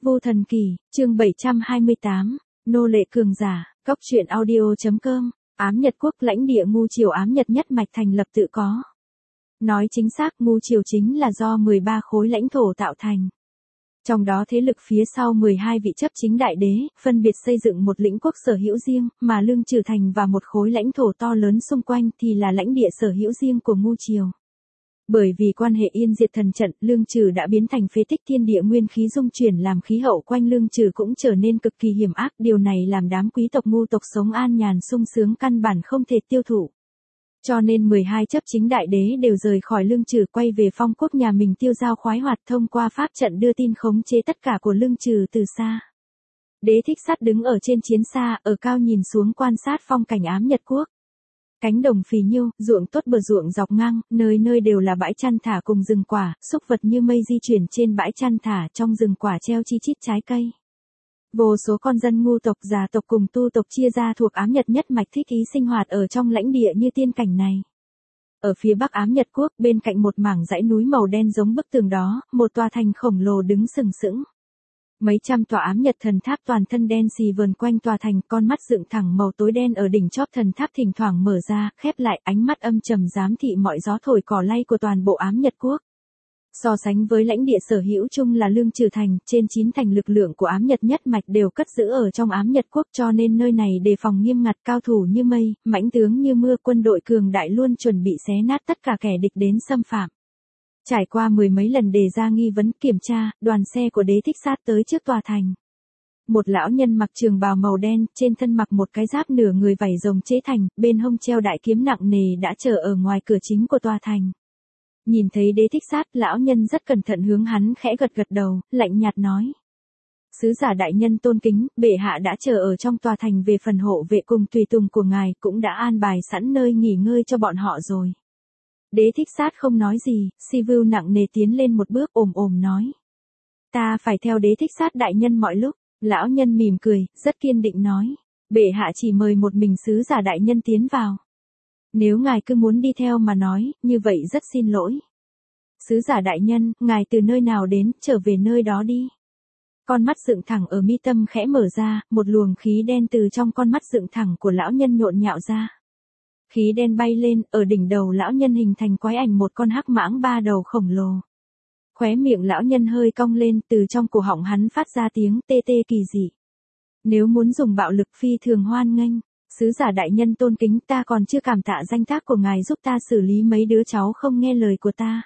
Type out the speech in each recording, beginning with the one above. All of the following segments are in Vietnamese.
Vô Thần Kỳ, chương 728, Nô lệ cường giả, Cóc truyện audio.com, Ám Nhật Quốc lãnh địa Ngu Triều Ám Nhật nhất mạch thành lập tự có. Nói chính xác Ngu Triều chính là do 13 khối lãnh thổ tạo thành. Trong đó thế lực phía sau 12 vị chấp chính đại đế, phân biệt xây dựng một lĩnh quốc sở hữu riêng, mà Lương Trừ Thành và một khối lãnh thổ to lớn xung quanh thì là lãnh địa sở hữu riêng của Ngu Triều. Bởi vì quan hệ yên diệt thần trận, Lương Trừ đã biến thành phế tích, thiên địa nguyên khí dung chuyển làm khí hậu quanh Lương Trừ cũng trở nên cực kỳ hiểm ác, điều này làm đám quý tộc Ngu tộc sống an nhàn sung sướng căn bản không thể tiêu thụ. Cho nên 12 chấp chính đại đế đều rời khỏi Lương Trừ quay về phong quốc nhà mình tiêu dao khoái hoạt, thông qua pháp trận đưa tin khống chế tất cả của Lương Trừ từ xa. Đế Thích Sát đứng ở trên chiến xa, ở cao nhìn xuống quan sát phong cảnh Ám Nhật Quốc. Cánh đồng phì nhiêu, ruộng tốt bờ ruộng dọc ngang, nơi nơi đều là bãi chăn thả cùng rừng quả, súc vật như mây di chuyển trên bãi chăn thả, trong rừng quả treo chi chít trái cây. Vô số con dân Ngu tộc, già tộc cùng tu tộc chia ra thuộc Ám Nhật nhất mạch thích ý sinh hoạt ở trong lãnh địa như tiên cảnh này. Ở phía bắc Ám Nhật Quốc, bên cạnh một mảng dãy núi màu đen giống bức tường đó, một tòa thành khổng lồ đứng sừng sững. Mấy trăm tòa Ám Nhật thần tháp toàn thân đen xì vờn quanh tòa thành, con mắt dựng thẳng màu tối đen ở đỉnh chóp thần tháp thỉnh thoảng mở ra, khép lại, ánh mắt âm trầm giám thị mọi gió thổi cỏ lay của toàn bộ Ám Nhật Quốc. So sánh với lãnh địa sở hữu chung là Lương Trừ Thành, trên 9 thành lực lượng của Ám Nhật nhất mạch đều cất giữ ở trong Ám Nhật Quốc, cho nên nơi này đề phòng nghiêm ngặt, cao thủ như mây, mãnh tướng như mưa, quân đội cường đại luôn chuẩn bị xé nát tất cả kẻ địch đến xâm phạm. Trải qua mười mấy lần đề ra nghi vấn kiểm tra, đoàn xe của Đế Thích Sát tới trước tòa thành. Một lão nhân mặc trường bào màu đen, trên thân mặc một cái giáp nửa người vảy rồng chế thành, bên hông treo đại kiếm nặng nề đã chờ ở ngoài cửa chính của tòa thành. Nhìn thấy Đế Thích Sát, lão nhân rất cẩn thận hướng hắn khẽ gật gật đầu, lạnh nhạt nói. Sứ giả đại nhân tôn kính, bệ hạ đã chờ ở trong tòa thành, về phần hộ vệ cùng tùy tùng của ngài cũng đã an bài sẵn nơi nghỉ ngơi cho bọn họ rồi. Đế Thích Sát không nói gì, Sivu nặng nề tiến lên một bước, ồm nói. Ta phải theo Đế Thích Sát đại nhân mọi lúc. Lão nhân mỉm cười, rất kiên định nói. Bệ hạ chỉ mời một mình sứ giả đại nhân tiến vào. Nếu ngài cứ muốn đi theo mà nói, như vậy rất xin lỗi. Sứ giả đại nhân, ngài từ nơi nào đến, trở về nơi đó đi. Con mắt dựng thẳng ở mi tâm khẽ mở ra, một luồng khí đen từ trong con mắt dựng thẳng của lão nhân nhộn nhạo ra. Khí đen bay lên, ở đỉnh đầu lão nhân hình thành quái ảnh một con hắc mãng ba đầu khổng lồ. Khóe miệng lão nhân hơi cong lên, từ trong cổ họng hắn phát ra tiếng tê tê kỳ dị. Nếu muốn dùng bạo lực phi thường hoan nghênh, sứ giả đại nhân tôn kính, ta còn chưa cảm tạ danh tác của ngài giúp ta xử lý mấy đứa cháu không nghe lời của ta.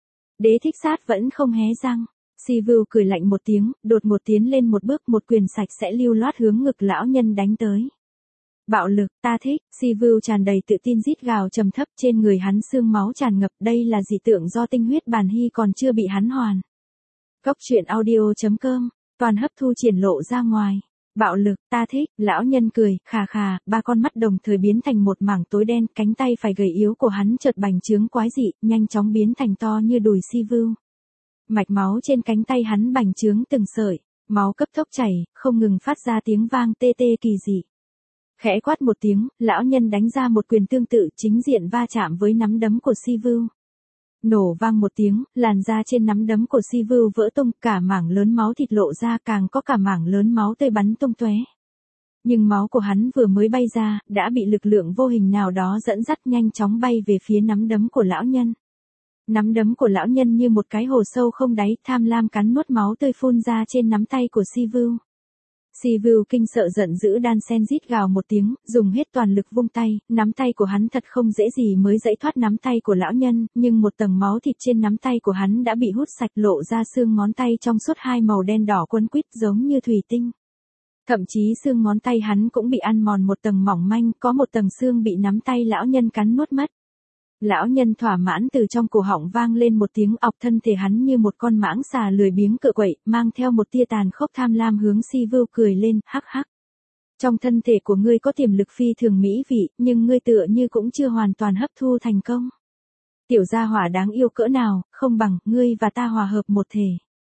Đế Thích Sát vẫn không hé răng. Sivu cười lạnh một tiếng, đột ngột tiến lên một bước, một quyền sạch sẽ lưu loát hướng ngực lão nhân đánh tới. Bạo lực, ta thích. Sivu tràn đầy tự tin rít gào trầm thấp, trên người hắn xương máu tràn ngập, đây là dị tượng do tinh huyết bàn hy còn chưa bị hắn hoàn. Cóc truyện audio.com, toàn hấp thu triển lộ ra ngoài. Bạo lực, ta thích. Lão nhân cười, khà khà, ba con mắt đồng thời biến thành một mảng tối đen, cánh tay phải gầy yếu của hắn chợt bành trướng quái dị, nhanh chóng biến thành to như đùi Sivu. Mạch máu trên cánh tay hắn bành trướng từng sợi, máu cấp tốc chảy, không ngừng phát ra tiếng vang tê tê kỳ dị. Khẽ quát một tiếng, lão nhân đánh ra một quyền tương tự, chính diện va chạm với nắm đấm của Sivu. Nổ vang một tiếng, làn da trên nắm đấm của Sivu vỡ tung, cả mảng lớn máu thịt lộ ra, càng có cả mảng lớn máu tươi bắn tung tóe. Nhưng máu của hắn vừa mới bay ra, đã bị lực lượng vô hình nào đó dẫn dắt nhanh chóng bay về phía nắm đấm của lão nhân. Nắm đấm của lão nhân như một cái hồ sâu không đáy, tham lam cắn nuốt máu tươi phun ra trên nắm tay của Sivu. Sivu kinh sợ giận dữ đan sen rít gào một tiếng, dùng hết toàn lực vung tay, nắm tay của hắn thật không dễ gì mới giãy thoát nắm tay của lão nhân, nhưng một tầng máu thịt trên nắm tay của hắn đã bị hút sạch, lộ ra xương ngón tay trong suốt hai màu đen đỏ quấn quýt giống như thủy tinh. Thậm chí xương ngón tay hắn cũng bị ăn mòn một tầng mỏng manh, có một tầng xương bị nắm tay lão nhân cắn nuốt mất. Lão nhân thỏa mãn, từ trong cổ họng vang lên một tiếng ọc, thân thể hắn như một con mãng xà lười biếng cựa quậy, mang theo một tia tàn khốc tham lam hướng Sivu cười lên, hắc hắc. Trong thân thể của ngươi có tiềm lực phi thường mỹ vị, nhưng ngươi tựa như cũng chưa hoàn toàn hấp thu thành công. Tiểu gia hỏa đáng yêu cỡ nào, không bằng ngươi và ta hòa hợp một thể.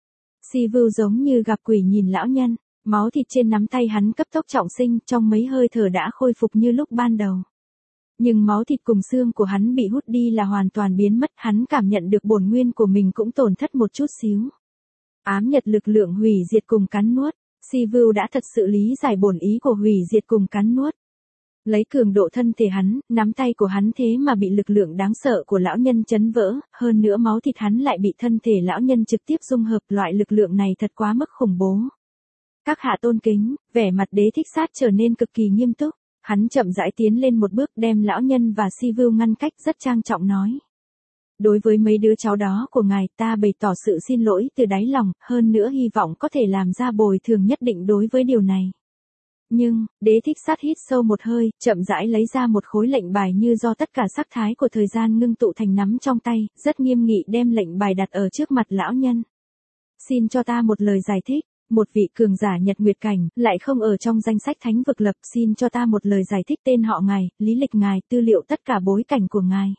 Sivu giống như gặp quỷ nhìn lão nhân, máu thịt trên nắm tay hắn cấp tốc trọng sinh, trong mấy hơi thở đã khôi phục như lúc ban đầu. Nhưng máu thịt cùng xương của hắn bị hút đi là hoàn toàn biến mất, hắn cảm nhận được bổn nguyên của mình cũng tổn thất một chút xíu. Ám Nhật lực lượng hủy diệt cùng cắn nuốt. Sivu đã thật sự lý giải bổn ý của hủy diệt cùng cắn nuốt. Lấy cường độ thân thể hắn, nắm tay của hắn thế mà bị lực lượng đáng sợ của lão nhân chấn vỡ, hơn nữa máu thịt hắn lại bị thân thể lão nhân trực tiếp dung hợp, loại lực lượng này thật quá mức khủng bố. Các hạ tôn kính, vẻ mặt Đế Thích Sát trở nên cực kỳ nghiêm túc, hắn chậm rãi tiến lên một bước đem lão nhân và Sivu ngăn cách, rất trang trọng nói. Đối với mấy đứa cháu đó của ngài, ta bày tỏ sự xin lỗi từ đáy lòng, hơn nữa hy vọng có thể làm ra bồi thường nhất định đối với điều này. Nhưng, Đế Thích Sát hít sâu một hơi, chậm rãi lấy ra một khối lệnh bài như do tất cả sắc thái của thời gian ngưng tụ thành nắm trong tay, rất nghiêm nghị đem lệnh bài đặt ở trước mặt lão nhân. Xin cho ta một lời giải thích, một vị cường giả Nhật Nguyệt Cảnh, lại không ở trong danh sách thánh vực lập, xin cho ta một lời giải thích tên họ ngài, lý lịch ngài, tư liệu tất cả bối cảnh của ngài.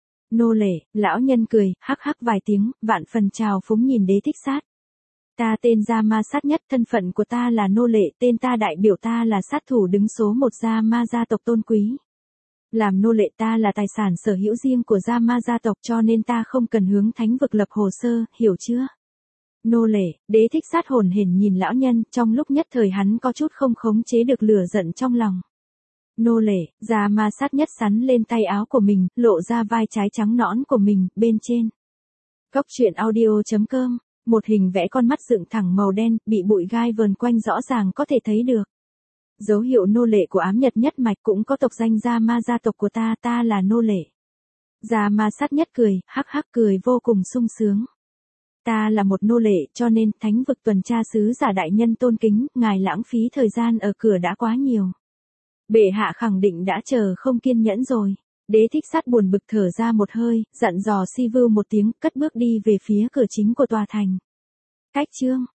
Nô lệ, lão nhân cười, hắc hắc vài tiếng, vạn phần trào phúng nhìn Đế Thích Sát. Ta tên Gia Ma Sát Nhất, thân phận của ta là nô lệ, tên ta đại biểu ta là sát thủ đứng số 1 Gia Ma gia tộc tôn quý. Làm nô lệ ta là tài sản sở hữu riêng của Gia Ma gia tộc cho nên ta không cần hướng thánh vực lập hồ sơ, hiểu chưa? Nô lệ, Đế Thích Sát hồn hển nhìn lão nhân, trong lúc nhất thời hắn có chút không khống chế được lửa giận trong lòng. Nô lệ, Gia Ma Sát Nhất sắn lên tay áo của mình, lộ ra vai trái trắng nõn của mình, bên trên. Cốc truyện audio.com, một hình vẽ con mắt dựng thẳng màu đen, bị bụi gai vờn quanh rõ ràng có thể thấy được. Dấu hiệu nô lệ của Ám Nhật nhất mạch, cũng có tộc danh Gia Ma gia tộc của ta là nô lệ. Gia Ma Sát Nhất cười, hắc hắc cười vô cùng sung sướng. Ta là một nô lệ cho nên thánh vực tuần tra sứ giả đại nhân tôn kính, ngài lãng phí thời gian ở cửa đã quá nhiều. Bệ hạ khẳng định đã chờ không kiên nhẫn rồi. Đế Thích Sát buồn bực thở ra một hơi, dặn dò Sivu một tiếng, cất bước đi về phía cửa chính của tòa thành. Cách chương